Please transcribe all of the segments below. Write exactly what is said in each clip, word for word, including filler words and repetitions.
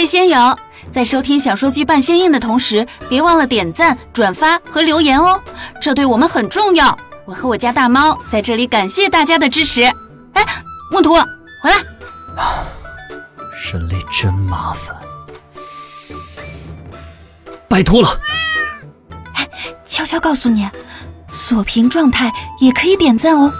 位仙友，在收听小说剧半仙印的同时，别忘了点赞、转发和留言哦，这对我们很重要。我和我家大猫在这里感谢大家的支持。哎，木图，回来！ 人类真麻烦，拜托了。 哎，悄悄告诉你，锁屏状态也可以点赞哦。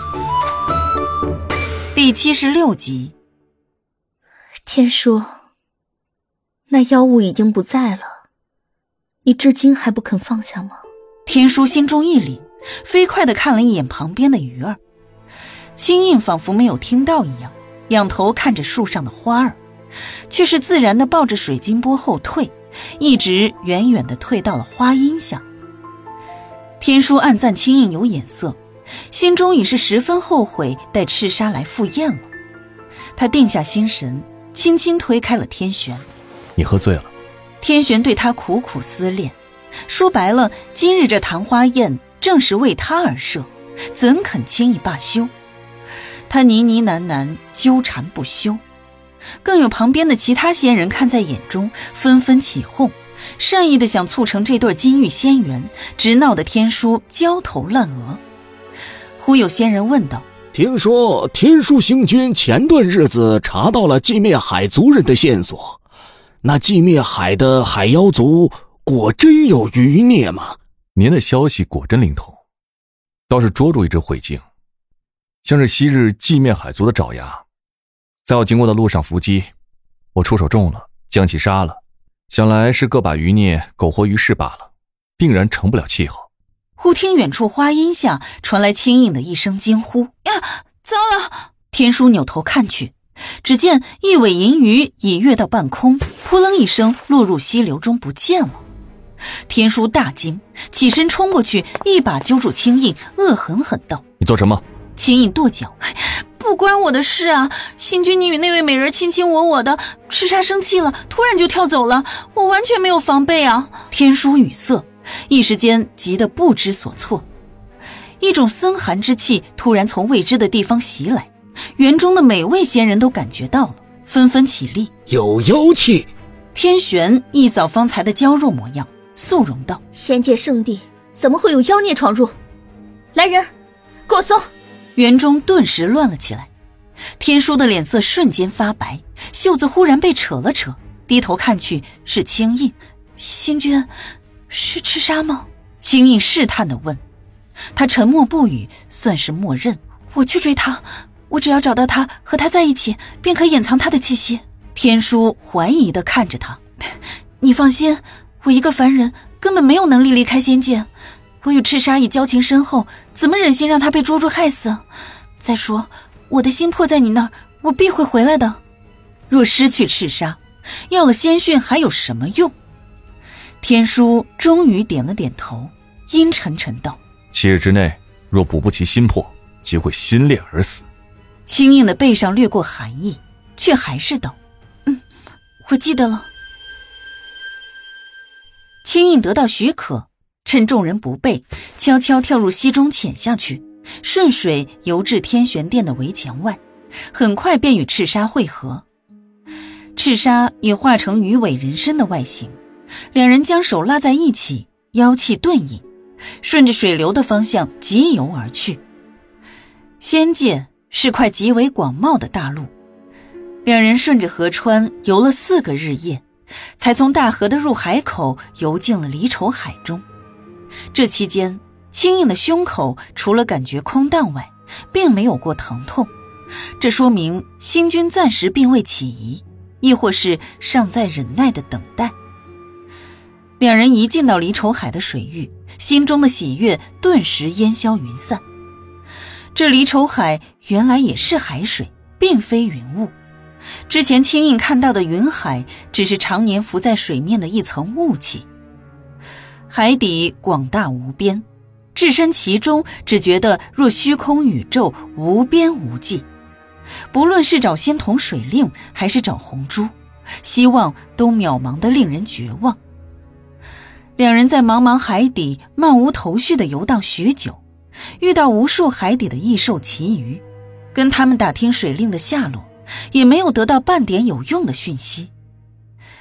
第七十六集。 天书，那妖物已经不在了，你至今还不肯放下吗？ 天书心中一凛，飞快地看了一眼旁边的鱼儿，青印仿佛没有听到一样，仰头看着树上的花儿，却是自然地抱着水晶波后退，一直远远地退到了花荫下。天书暗赞青印有眼色，心中已是十分后悔带赤沙来赴宴了。他定下心神，轻轻推开了天玄。 你喝醉了。 天玄对他苦苦思恋，说白了，今日这昙花宴正是为他而设，怎肯轻易罢休？他呢呢喃喃，纠缠不休。更有旁边的其他仙人看在眼中，纷纷起哄，善意的想促成这对金玉仙缘，直闹得天书焦头烂额。忽有仙人问道： 听说天书星君前段日子查到了寂灭海族人的线索，那寂灭海的海妖族果真有余孽吗？ 您的消息果真灵通，倒是捉住一只慧晶，像是昔日寂灭海族的爪牙，在我经过的路上伏击，我出手重了，将其杀了，想来是个把余孽苟活于世罢了，定然成不了气候。 忽听远处花荫下传来轻盈的一声惊呼：呀，糟了！天书扭头看去，只见一尾银鱼已跃到半空，扑棱一声落入溪流中不见了。天书大惊，起身冲过去，一把揪住青印，恶狠狠道： 你做什么？ 青印跺脚：不关我的事啊，星君你与那位美人卿卿我我的，赤沙生气了，突然就跳走了，我完全没有防备啊。天书语塞，一时间急得不知所措。一种森寒之气突然从未知的地方袭来，园中的每位仙人都感觉到了，纷纷起立。 有妖气！ 天玄一扫方才的娇弱模样，肃容道： 仙界圣地怎么会有妖孽闯入？来人，给我搜！ 园中顿时乱了起来。天书的脸色瞬间发白，袖子忽然被扯了扯，低头看去是青印。星君，是赤沙吗？青印试探地问。他沉默不语，算是默认。我去追他，我只要找到他，和他在一起，便可掩藏他的气息。天书怀疑地看着他。你放心，我一个凡人根本没有能力离开仙界，我与赤沙已交情深厚，怎么忍心让他被捉住害死？再说我的心魄在你那儿，我必会回来的。若失去赤沙，要了仙训还有什么用？天书终于点了点头，阴沉沉道： 七日之内若补不其心魄，即会心裂而死。 青印的背上掠过寒意，却还是道：嗯，我记得了。青印得到许可，趁众人不备，悄悄跳入溪中潜下去，顺水游至天玄殿的围墙外，很快便与赤沙会合。赤沙也化成鱼尾人身的外形，两人将手拉在一起，妖气顿隐，顺着水流的方向急游而去。仙界是块极为广袤的大陆，两人顺着河川游了四个日夜，才从大河的入海口游进了离愁海中。这期间，青印的胸口除了感觉空荡外，并没有过疼痛，这说明星君暂时并未起疑，亦或是尚在忍耐的等待。两人一进到离愁海的水域，心中的喜悦顿时烟消云散。这离愁海原来也是海水，并非云雾。之前青印看到的云海，只是常年浮在水面的一层雾气。海底广大无边，置身其中，只觉得若虚空宇宙无边无际。不论是找仙童水令，还是找红珠，希望都渺茫得令人绝望。两人在茫茫海底漫无头绪地游荡许久，遇到无数海底的异兽奇鱼，跟他们打听水令的下落，也没有得到半点有用的讯息。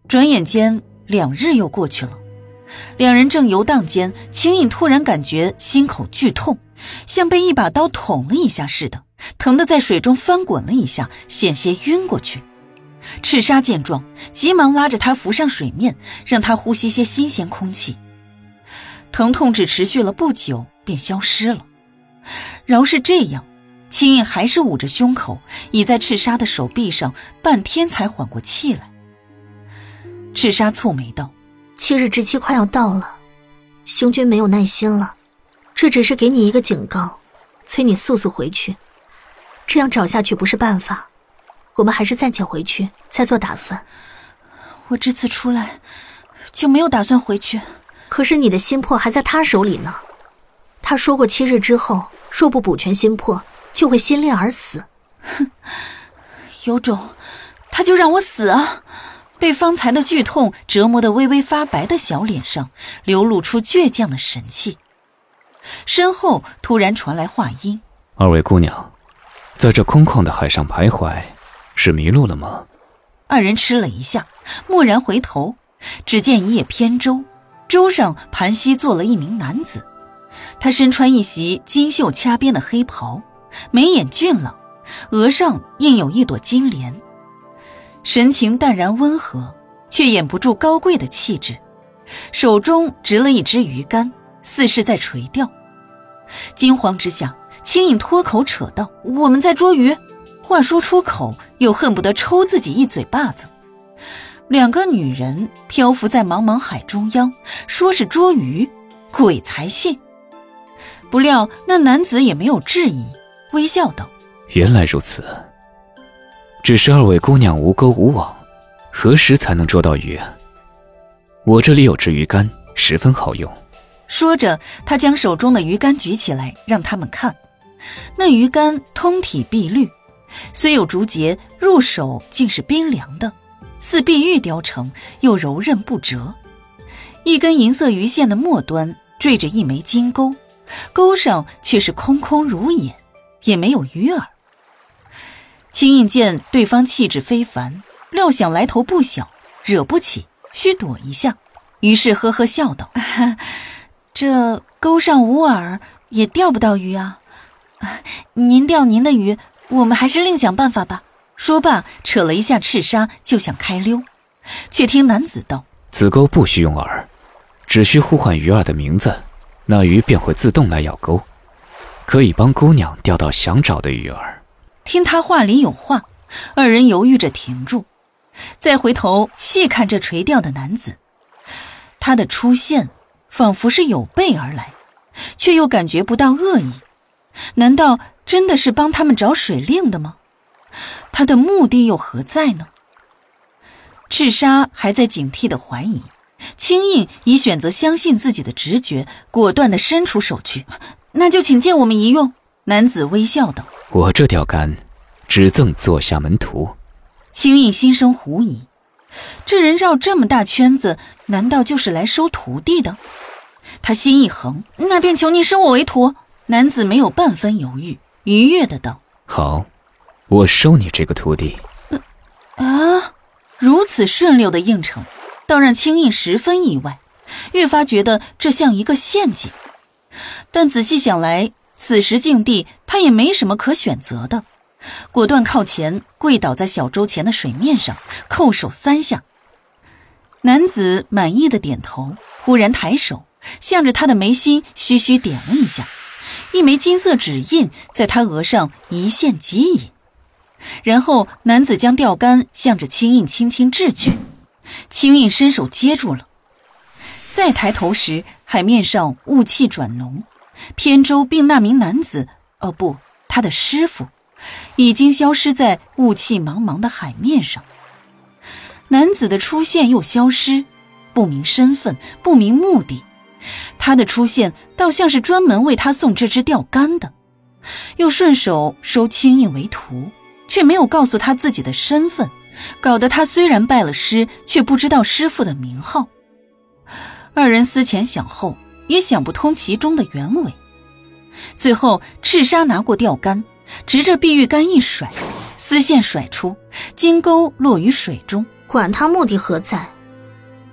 转眼间两日又过去了，两人正游荡间，秦颖突然感觉心口剧痛，像被一把刀捅了一下似的，疼得在水中翻滚了一下，险些晕过去。赤沙见状，急忙拉着他浮上水面，让他呼吸些新鲜空气。疼痛只持续了不久便消失了。饶是这样，秦颖还是捂着胸口，倚在赤沙的手臂上，半天才缓过气来。赤沙蹙眉道： 七日之期快要到了，兄君没有耐心了，这只是给你一个警告，催你速速回去。这样找下去不是办法，我们还是暂且回去再做打算。 我这次出来就没有打算回去。 可是你的心魄还在他手里呢，他说过七日之后若不补全心魄就会心裂而死。 哼，有种他就让我死啊！被方才的剧痛折磨得微微发白的小脸上流露出倔强的神气。身后突然传来话音： 二位姑娘，在这空旷的海上徘徊，是迷路了吗？ 二人吃了一下，蓦然回头，只见一叶扁舟，舟上盘膝坐了一名男子。他身穿一袭金绣掐边的黑袍，眉眼俊朗，额上印有一朵金莲，神情淡然温和，却掩不住高贵的气质。手中执了一只鱼竿，似是在垂钓。惊慌之下，秦颖脱口扯道：我们在捉鱼。话说出口，又恨不得抽自己一嘴巴子。两个女人漂浮在茫茫海中央，说是捉鱼，鬼才信。不料那男子也没有质疑，微笑道： 原来如此，只是二位姑娘无钩无网，何时才能捉到鱼啊？我这里有只鱼竿，十分好用。 说着，他将手中的鱼竿举起来让他们看。那鱼竿通体碧绿，虽有竹节，入手竟是冰凉的，似碧玉雕成，又柔韧不折。一根银色鱼线的末端缀着一枚金钩，钩上却是空空如也，也没有鱼饵。秦颖见对方气质非凡，料想来头不小，惹不起，须躲一下，于是呵呵笑道：啊，这钩上无饵，也钓不到鱼啊。您钓您的鱼，我们还是另想办法吧。说罢，扯了一下赤沙，就想开溜，却听男子道： 此钩不需用饵，只需呼唤鱼儿的名字，那鱼便会自动来咬钩，可以帮姑娘钓到想找的鱼儿。 听他话里有话，二人犹豫着停住，再回头细看这垂钓的男子，他的出现仿佛是有备而来，却又感觉不到恶意。难道真的是帮他们找水令的吗？他的目的又何在呢？赤沙还在警惕的怀疑，青印已选择相信自己的直觉，果断地伸出手去。那就请借我们一用。男子微笑道： 我这钓竿只赠座下门徒。 青印心生狐疑，这人绕这么大圈子，难道就是来收徒弟的？他心一横，那便求你收我为徒。男子没有半分犹豫，愉悦的道： 好，我收你这个徒弟。 啊，如此顺溜的应承，倒让青印十分意外，越发觉得这像一个陷阱。但仔细想来，此时境地他也没什么可选择的，果断靠前，跪倒在小舟前的水面上，叩首三下。男子满意的点头，忽然抬手向着他的眉心虚虚点了一下，一枚金色指印在他额上一线即引。然后男子将钓竿向着青印轻轻掷去，青印伸手接住了。再抬头时，海面上雾气转浓，扁舟并那名男子，哦不，他的师傅已经消失在雾气茫茫的海面上。男子的出现又消失，不明身份，不明目的。他的出现倒像是专门为他送这支钓竿的，又顺手收青印为徒，却没有告诉他自己的身份，搞得他虽然拜了师，却不知道师傅的名号。二人思前想后，也想不通其中的原委。最后赤沙拿过钓竿，直着碧玉竿一甩，丝线甩出，金钩落于水中。 管他目的何在，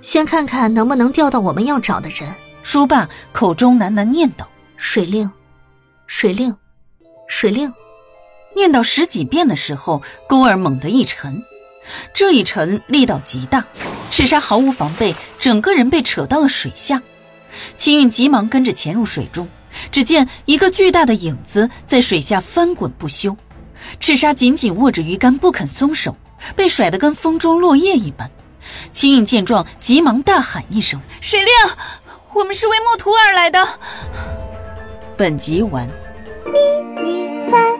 先看看能不能钓到我们要找的人。 说罢，口中喃喃念叨： 水令，水令，水令。 念叨十几遍的时候，钩儿猛地一沉，这一沉力道极大，赤沙毫无防备，整个人被扯到了水下。秦韵急忙跟着潜入水中，只见一个巨大的影子在水下翻滚不休。赤沙紧紧握着鱼竿不肯松手，被甩得跟风中落叶一般。秦韵见状，急忙大喊一声：水令，我们是为墨图而来的。本集完。 咪咪翻